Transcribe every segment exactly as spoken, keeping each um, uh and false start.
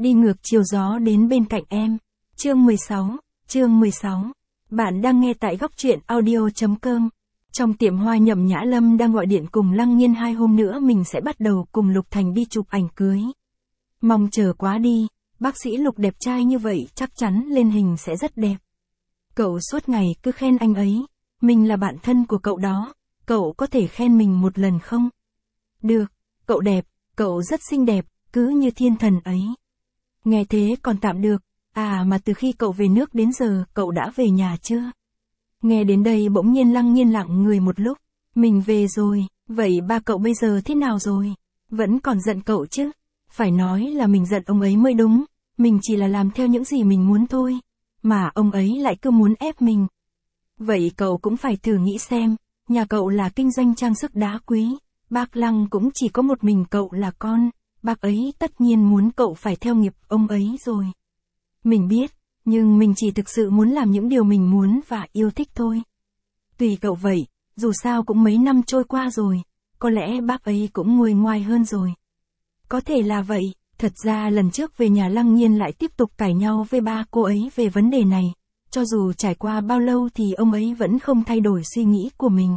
Đi ngược chiều gió đến bên cạnh em. Chương mười sáu, chương mười sáu. Bạn đang nghe tại góc truyện audio chấm com. Trong tiệm hoa Nhậm Nhã Lâm đang gọi điện cùng Lăng Nhiên hai hôm nữa mình sẽ bắt đầu cùng Lục Thành đi chụp ảnh cưới. Mong chờ quá đi, bác sĩ Lục đẹp trai như vậy chắc chắn lên hình sẽ rất đẹp. Cậu suốt ngày cứ khen anh ấy, mình là bạn thân của cậu đó, cậu có thể khen mình một lần không? Được, cậu đẹp, cậu rất xinh đẹp, cứ như thiên thần ấy. Nghe thế còn tạm được, à mà từ khi cậu về nước đến giờ cậu đã về nhà chưa? Nghe đến đây bỗng nhiên Lăng Nhiên lặng người một lúc, mình về rồi, vậy ba cậu bây giờ thế nào rồi? Vẫn còn giận cậu chứ? Phải nói là mình giận ông ấy mới đúng, mình chỉ là làm theo những gì mình muốn thôi, mà ông ấy lại cứ muốn ép mình. Vậy cậu cũng phải thử nghĩ xem, nhà cậu là kinh doanh trang sức đá quý, bác Lăng cũng chỉ có một mình cậu là con, bác ấy tất nhiên muốn cậu phải theo nghiệp ông ấy rồi. Mình biết, nhưng mình chỉ thực sự muốn làm những điều mình muốn và yêu thích thôi. Tùy cậu vậy, dù sao cũng mấy năm trôi qua rồi, có lẽ bác ấy cũng nguôi ngoai hơn rồi. Có thể là vậy, thật ra lần trước về nhà Lăng Nhiên lại tiếp tục cãi nhau với ba cô ấy về vấn đề này, cho dù trải qua bao lâu thì ông ấy vẫn không thay đổi suy nghĩ của mình.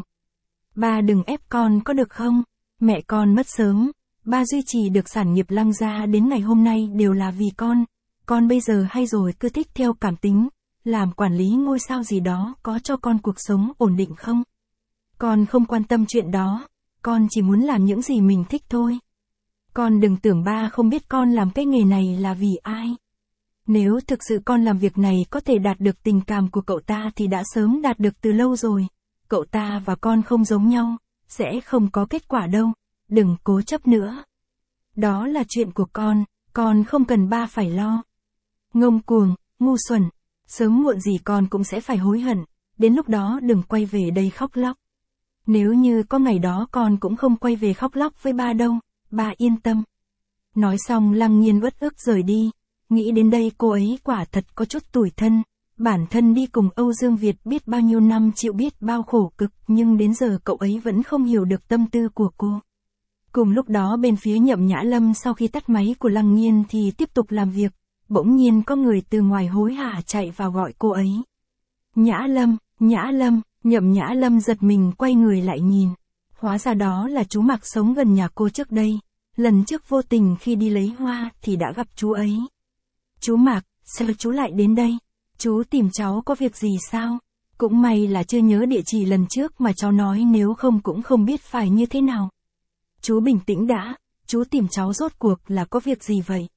Ba đừng ép con có được không? Mẹ con mất sớm, ba duy trì được sản nghiệp Lăng gia đến ngày hôm nay đều là vì con. Con bây giờ hay rồi cứ thích theo cảm tính, làm quản lý ngôi sao gì đó có cho con cuộc sống ổn định không? Con không quan tâm chuyện đó, con chỉ muốn làm những gì mình thích thôi. Con đừng tưởng ba không biết con làm cái nghề này là vì ai. Nếu thực sự con làm việc này có thể đạt được tình cảm của cậu ta thì đã sớm đạt được từ lâu rồi. Cậu ta và con không giống nhau, sẽ không có kết quả đâu, đừng cố chấp nữa. Đó là chuyện của con, con không cần ba phải lo. Ngông cuồng, ngu xuẩn, sớm muộn gì con cũng sẽ phải hối hận, đến lúc đó đừng quay về đây khóc lóc. Nếu như có ngày đó con cũng không quay về khóc lóc với ba đâu, ba yên tâm. Nói xong Lăng Nhiên uất ức rời đi, nghĩ đến đây cô ấy quả thật có chút tủi thân, bản thân đi cùng Âu Dương Việt biết bao nhiêu năm chịu biết bao khổ cực nhưng đến giờ cậu ấy vẫn không hiểu được tâm tư của cô. Cùng lúc đó bên phía Nhậm Nhã Lâm sau khi tắt máy của Lăng Nhiên thì tiếp tục làm việc, bỗng nhiên có người từ ngoài hối hả chạy vào gọi cô ấy. Nhã Lâm, Nhã Lâm, Nhậm Nhã Lâm giật mình quay người lại nhìn. Hóa ra đó là chú Mạc sống gần nhà cô trước đây, lần trước vô tình khi đi lấy hoa thì đã gặp chú ấy. Chú Mạc, sao chú lại đến đây? Chú tìm cháu có việc gì sao? Cũng may là chưa nhớ địa chỉ lần trước mà cháu nói nếu không cũng không biết phải như thế nào. Chú bình tĩnh đã, chú tìm cháu rốt cuộc là có việc gì vậy?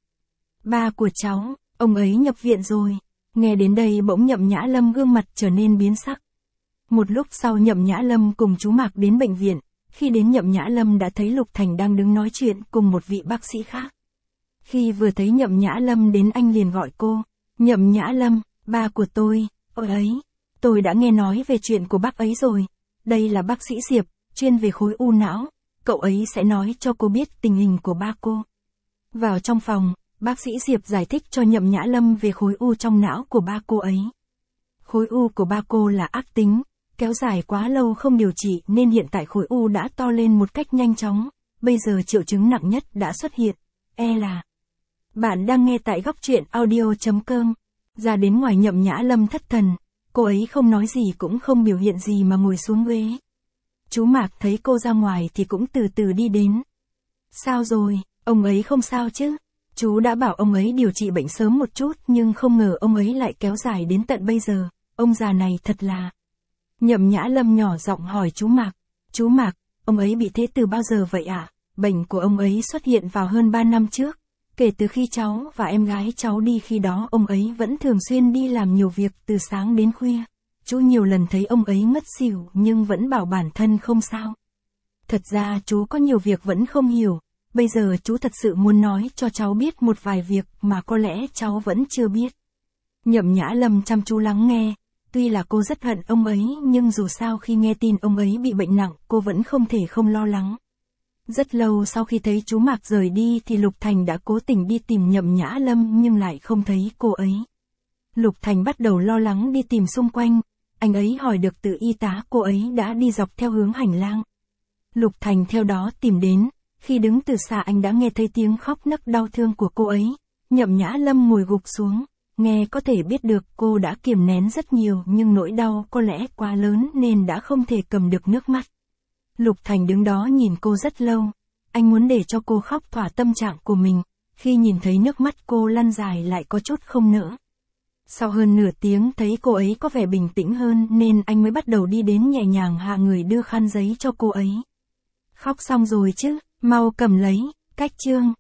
Ba của cháu, ông ấy nhập viện rồi. Nghe đến đây bỗng Nhậm Nhã Lâm gương mặt trở nên biến sắc. Một lúc sau Nhậm Nhã Lâm cùng chú Mạc đến bệnh viện, khi đến Nhậm Nhã Lâm đã thấy Lục Thành đang đứng nói chuyện cùng một vị bác sĩ khác. Khi vừa thấy Nhậm Nhã Lâm đến anh liền gọi cô, Nhậm Nhã Lâm, ba của tôi, ôi ấy, tôi đã nghe nói về chuyện của bác ấy rồi, đây là bác sĩ Diệp, chuyên về khối u não, cậu ấy sẽ nói cho cô biết tình hình của ba cô. Vào trong phòng, bác sĩ Diệp giải thích cho Nhậm Nhã Lâm về khối u trong não của ba cô ấy. Khối u của ba cô là ác tính, kéo dài quá lâu không điều trị nên hiện tại khối u đã to lên một cách nhanh chóng, bây giờ triệu chứng nặng nhất đã xuất hiện, e là. Bạn đang nghe tại góc truyện audio chấm com. Ra đến ngoài Nhậm Nhã Lâm thất thần, cô ấy không nói gì cũng không biểu hiện gì mà ngồi xuống ghế. Chú Mạc thấy cô ra ngoài thì cũng từ từ đi đến. Sao rồi, ông ấy không sao chứ? Chú đã bảo ông ấy điều trị bệnh sớm một chút nhưng không ngờ ông ấy lại kéo dài đến tận bây giờ, ông già này thật là. Nhậm Nhã Lâm nhỏ giọng hỏi chú Mạc. Chú Mạc, ông ấy bị thế từ bao giờ vậy ạ? À? Bệnh của ông ấy xuất hiện vào hơn ba năm trước. Kể từ khi cháu và em gái cháu đi khi đó ông ấy vẫn thường xuyên đi làm nhiều việc từ sáng đến khuya. Chú nhiều lần thấy ông ấy ngất xỉu nhưng vẫn bảo bản thân không sao. Thật ra chú có nhiều việc vẫn không hiểu. Bây giờ chú thật sự muốn nói cho cháu biết một vài việc mà có lẽ cháu vẫn chưa biết. Nhậm Nhã Lâm chăm chú lắng nghe. Tuy là cô rất hận ông ấy nhưng dù sao khi nghe tin ông ấy bị bệnh nặng cô vẫn không thể không lo lắng. Rất lâu sau khi thấy chú Mạc rời đi thì Lục Thành đã cố tình đi tìm Nhậm Nhã Lâm nhưng lại không thấy cô ấy. Lục Thành bắt đầu lo lắng đi tìm xung quanh, anh ấy hỏi được từ y tá cô ấy đã đi dọc theo hướng hành lang. Lục Thành theo đó tìm đến, khi đứng từ xa anh đã nghe thấy tiếng khóc nấc đau thương của cô ấy, Nhậm Nhã Lâm ngồi gục xuống, nghe có thể biết được cô đã kiềm nén rất nhiều nhưng nỗi đau có lẽ quá lớn nên đã không thể cầm được nước mắt. Lục Thành đứng đó nhìn cô rất lâu, anh muốn để cho cô khóc thỏa tâm trạng của mình, khi nhìn thấy nước mắt cô lăn dài lại có chút không nỡ. Sau hơn nửa tiếng thấy cô ấy có vẻ bình tĩnh hơn nên anh mới bắt đầu đi đến nhẹ nhàng hạ người đưa khăn giấy cho cô ấy. Khóc xong rồi chứ, mau cầm lấy, cách chương.